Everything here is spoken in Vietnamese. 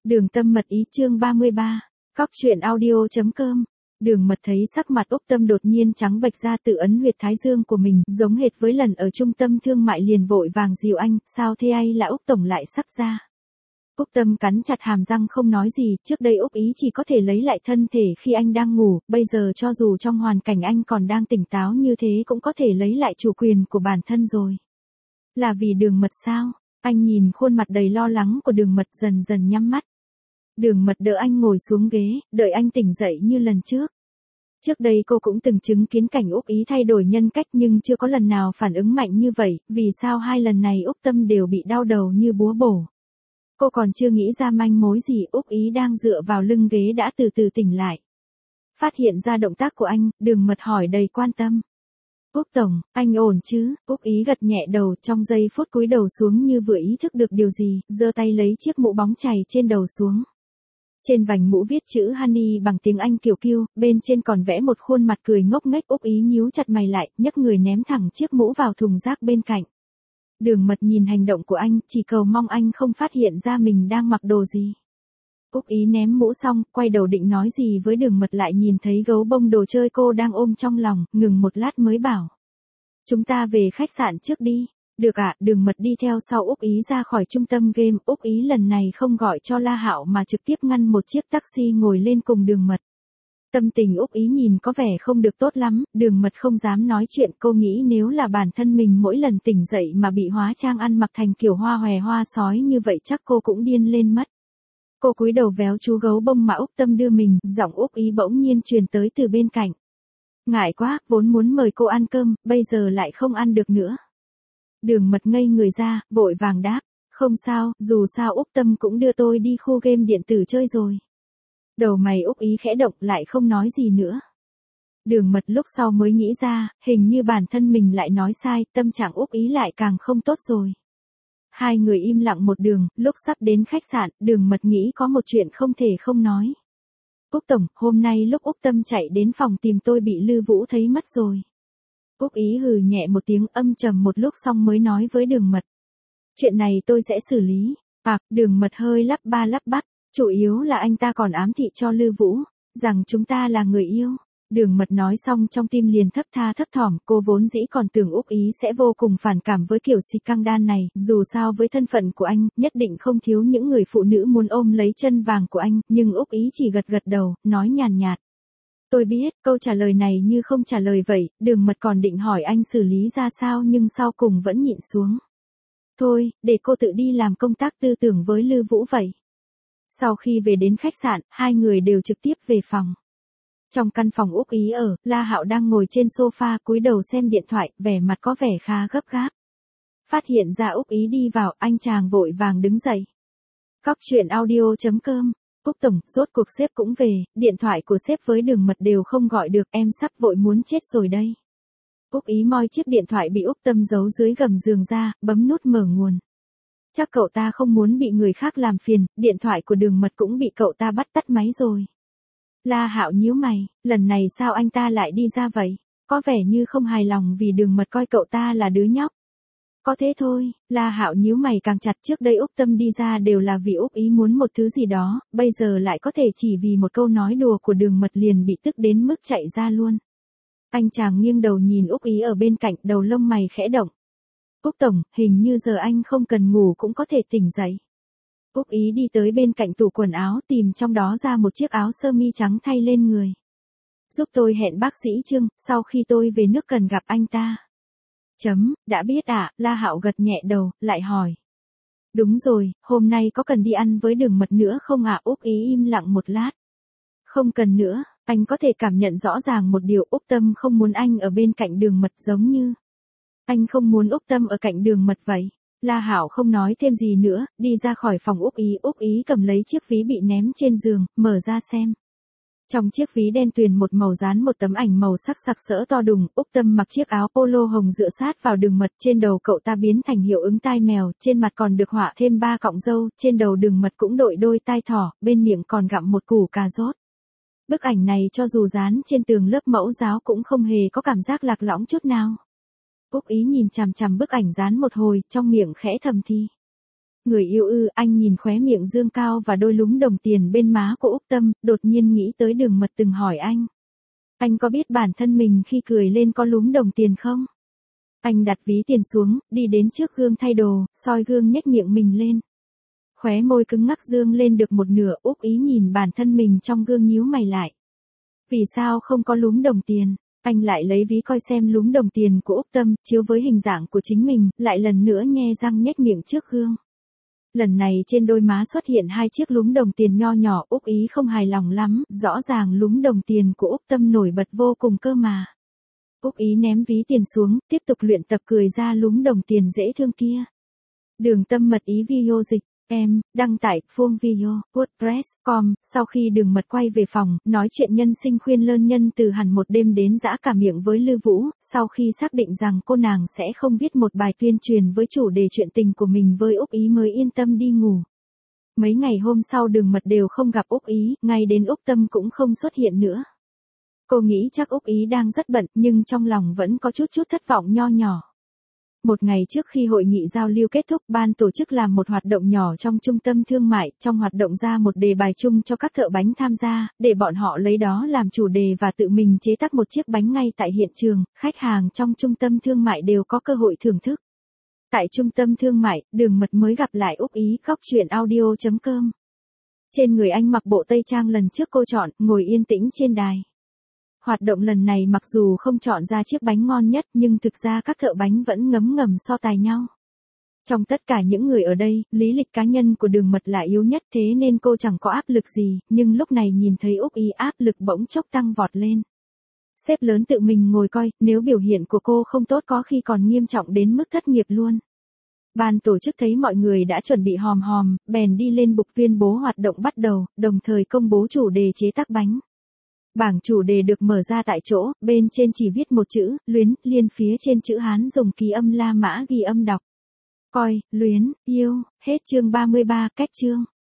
Đường Tâm mật ý chương 33, Cóc truyện audio.com. Đường Mật thấy sắc mặt Úc Tâm đột nhiên trắng bệch ra, tự ấn huyệt thái dương của mình, giống hệt với lần ở trung tâm thương mại, liền vội vàng dìu anh, sao thế ai là Úc tổng lại sắp ra. Úc Tâm cắn chặt hàm răng không nói gì, trước đây Úc Ý chỉ có thể lấy lại thân thể khi anh đang ngủ, bây giờ cho dù trong hoàn cảnh anh còn đang tỉnh táo như thế cũng có thể lấy lại chủ quyền của bản thân rồi. Là vì Đường Mật sao? Anh nhìn khuôn mặt đầy lo lắng của Đường Mật dần dần nhắm mắt. Đường Mật đỡ anh ngồi xuống ghế, đợi anh tỉnh dậy như lần trước. Trước đây cô cũng từng chứng kiến cảnh Úc Ý thay đổi nhân cách nhưng chưa có lần nào phản ứng mạnh như vậy, vì sao hai lần này Úc Tâm đều bị đau đầu như búa bổ. Cô còn chưa nghĩ ra manh mối gì, Úc Ý đang dựa vào lưng ghế đã từ từ tỉnh lại. Phát hiện ra động tác của anh, Đường Mật hỏi đầy quan tâm. Úc tổng, anh ổn chứ? Úc Ý gật nhẹ đầu, trong giây phút cúi đầu xuống như vừa ý thức được điều gì, giơ tay lấy chiếc mũ bóng chày trên đầu xuống. Trên vành mũ viết chữ Honey bằng tiếng Anh kiều kiêu, bên trên còn vẽ một khuôn mặt cười ngốc nghếch. Úc Ý nhíu chặt mày lại, nhấc người ném thẳng chiếc mũ vào thùng rác bên cạnh. Đường Mật nhìn hành động của anh, chỉ cầu mong anh không phát hiện ra mình đang mặc đồ gì. Úc Ý ném mũ xong, quay đầu định nói gì với Đường Mật, lại nhìn thấy gấu bông đồ chơi cô đang ôm trong lòng, ngừng một lát mới bảo. Chúng ta về khách sạn trước đi. Được ạ. Đường Mật đi theo sau Úc Ý ra khỏi trung tâm game. Úc Ý lần này không gọi cho La Hạo mà trực tiếp ngăn một chiếc taxi ngồi lên cùng Đường Mật. Tâm tình Úc Ý nhìn có vẻ không được tốt lắm, Đường Mật không dám nói chuyện, cô nghĩ nếu là bản thân mình mỗi lần tỉnh dậy mà bị hóa trang ăn mặc thành kiểu hoa hòe hoa sói như vậy chắc cô cũng điên lên mất. Cô cúi đầu véo chú gấu bông mà Úc Tâm đưa mình, giọng Úc Ý bỗng nhiên truyền tới từ bên cạnh. Ngại quá, vốn muốn mời cô ăn cơm, bây giờ lại không ăn được nữa. Đường Mật ngây người ra, vội vàng đáp, không sao, dù sao Úc Tâm cũng đưa tôi đi khu game điện tử chơi rồi. Đầu mày Úc Ý khẽ động, lại không nói gì nữa. Đường Mật lúc sau mới nghĩ ra, hình như bản thân mình lại nói sai, tâm trạng Úc Ý lại càng không tốt rồi. Hai người im lặng một đường, lúc sắp đến khách sạn, Đường Mật nghĩ có một chuyện không thể không nói. Úc tổng, hôm nay lúc Úc Tâm chạy đến phòng tìm tôi bị Lư Vũ thấy mất rồi. Úc Ý hừ nhẹ một tiếng, âm trầm một lúc xong mới nói với Đường Mật. Chuyện này tôi sẽ xử lý. Đường Mật hơi lắp ba lắp bắp, chủ yếu là anh ta còn ám thị cho Lư Vũ, rằng chúng ta là người yêu. Đường Mật nói xong trong tim liền thấp tha thấp thỏm, cô vốn dĩ còn tưởng Úc Ý sẽ vô cùng phản cảm với kiểu xịt căng đan này, dù sao với thân phận của anh, nhất định không thiếu những người phụ nữ muốn ôm lấy chân vàng của anh, nhưng Úc Ý chỉ gật gật đầu, nói nhàn nhạt. Tôi biết, câu trả lời này như không trả lời vậy, Đường Mật còn định hỏi anh xử lý ra sao nhưng sau cùng vẫn nhịn xuống. Thôi, để cô tự đi làm công tác tư tưởng với Lư Vũ vậy. Sau khi về đến khách sạn, hai người đều trực tiếp về phòng. Trong căn phòng Úc Ý ở, La Hạo đang ngồi trên sofa cúi đầu xem điện thoại, vẻ mặt có vẻ khá gấp gáp. Phát hiện ra Úc Ý đi vào, anh chàng vội vàng đứng dậy. Cóc truyện audio.com. Úc tổng, rốt cuộc sếp cũng về, điện thoại của sếp với Đường Mật đều không gọi được, em sắp vội muốn chết rồi đây. Úc Ý moi chiếc điện thoại bị Úc Tâm giấu dưới gầm giường ra, bấm nút mở nguồn. Chắc cậu ta không muốn bị người khác làm phiền, điện thoại của Đường Mật cũng bị cậu ta bắt tắt máy rồi. La Hạo nhíu mày, lần này sao anh ta lại đi ra vậy? Có vẻ như không hài lòng vì Đường Mật coi cậu ta là đứa nhóc. Có thế thôi, La Hạo nhíu mày càng chặt, trước đây Úc Tâm đi ra đều là vì Úc Ý muốn một thứ gì đó, bây giờ lại có thể chỉ vì một câu nói đùa của Đường Mật liền bị tức đến mức chạy ra luôn. Anh chàng nghiêng đầu nhìn Úc Ý ở bên cạnh, đầu lông mày khẽ động. Úc tổng, hình như giờ anh không cần ngủ cũng có thể tỉnh dậy. Úc Ý đi tới bên cạnh tủ quần áo, tìm trong đó ra một chiếc áo sơ mi trắng thay lên người. Giúp tôi hẹn bác sĩ Trương, sau khi tôi về nước cần gặp anh ta. Đã biết ạ. La Hạo gật nhẹ đầu, lại hỏi. Đúng rồi, hôm nay có cần đi ăn với Đường Mật nữa không ạ? Úc Ý im lặng một lát. Không cần nữa, anh có thể cảm nhận rõ ràng một điều, Úc Tâm không muốn anh ở bên cạnh Đường Mật giống như anh không muốn Úc Tâm ở cạnh Đường Mật vậy. La Hạo không nói thêm gì nữa, đi ra khỏi phòng Úc Ý cầm lấy chiếc ví bị ném trên giường, mở ra xem. Trong chiếc ví đen tuyền một màu dán một tấm ảnh màu sắc sặc sỡ to đùng, Úc Tâm mặc chiếc áo polo hồng dựa sát vào Đường Mật, trên đầu cậu ta biến thành hiệu ứng tai mèo, trên mặt còn được họa thêm 3 cọng râu, trên đầu Đường Mật cũng đội đôi tai thỏ, bên miệng còn gặm một củ cà rốt. Bức ảnh này cho dù dán trên tường lớp mẫu giáo cũng không hề có cảm giác lạc lõng chút nào. Úc Ý nhìn chằm chằm bức ảnh dán một hồi, trong miệng khẽ thầm thì. Người yêu ư, anh nhìn khóe miệng dương cao và đôi lúm đồng tiền bên má của Úc Tâm, đột nhiên nghĩ tới Đường Mật từng hỏi anh. Anh có biết bản thân mình khi cười lên có lúm đồng tiền không? Anh đặt ví tiền xuống, đi đến trước gương thay đồ, soi gương nhếch miệng mình lên. Khóe môi cứng ngắc dương lên được một nửa, Úc Ý nhìn bản thân mình trong gương nhíu mày lại. Vì sao không có lúm đồng tiền? Anh lại lấy ví coi xem lúm đồng tiền của Úc Tâm, chiếu với hình dạng của chính mình, lại lần nữa nhe răng nhếch miệng trước gương. Lần này trên đôi má xuất hiện 2 chiếc lúm đồng tiền nho nhỏ, Úc Ý không hài lòng lắm, rõ ràng lúm đồng tiền của Úc Tâm nổi bật vô cùng cơ mà. Úc Ý ném ví tiền xuống, tiếp tục luyện tập cười ra lúm đồng tiền dễ thương kia. Đường Tâm Mật Ý video dịch. Em, đăng tải, Phương Video, WordPress.com, sau khi Đường Mật quay về phòng, nói chuyện nhân sinh khuyên lơn nhân từ hẳn một đêm đến dã cả miệng với Lư Vũ, sau khi xác định rằng cô nàng sẽ không viết một bài tuyên truyền với chủ đề chuyện tình của mình với Úc Ý mới yên tâm đi ngủ. Mấy ngày hôm sau Đường Mật đều không gặp Úc Ý, ngay đến Úc Tâm cũng không xuất hiện nữa. Cô nghĩ chắc Úc Ý đang rất bận, nhưng trong lòng vẫn có chút thất vọng nho nhỏ. Một ngày trước khi hội nghị giao lưu kết thúc, ban tổ chức làm một hoạt động nhỏ trong trung tâm thương mại, trong hoạt động ra một đề bài chung cho các thợ bánh tham gia, để bọn họ lấy đó làm chủ đề và tự mình chế tác một chiếc bánh ngay tại hiện trường, khách hàng trong trung tâm thương mại đều có cơ hội thưởng thức. Tại trung tâm thương mại, Đường Mật mới gặp lại Úc Ý, góc truyện audio.com. Trên người anh mặc bộ tây trang lần trước cô chọn, ngồi yên tĩnh trên đài. Hoạt động lần này mặc dù không chọn ra chiếc bánh ngon nhất nhưng thực ra các thợ bánh vẫn ngấm ngầm so tài nhau. Trong tất cả những người ở đây, lý lịch cá nhân của Đường Mật là yếu nhất thế nên cô chẳng có áp lực gì, nhưng lúc này nhìn thấy Úc Ý áp lực bỗng chốc tăng vọt lên. Sếp lớn tự mình ngồi coi, nếu biểu hiện của cô không tốt có khi còn nghiêm trọng đến mức thất nghiệp luôn. Ban tổ chức thấy mọi người đã chuẩn bị hòm hòm, bèn đi lên bục tuyên bố hoạt động bắt đầu, đồng thời công bố chủ đề chế tác bánh. Bảng chủ đề được mở ra tại chỗ, bên trên chỉ viết một chữ, luyến, liên phía trên chữ Hán dùng ký âm La Mã ghi âm đọc. Coi, luyến, yêu, hết chương 33, cách chương.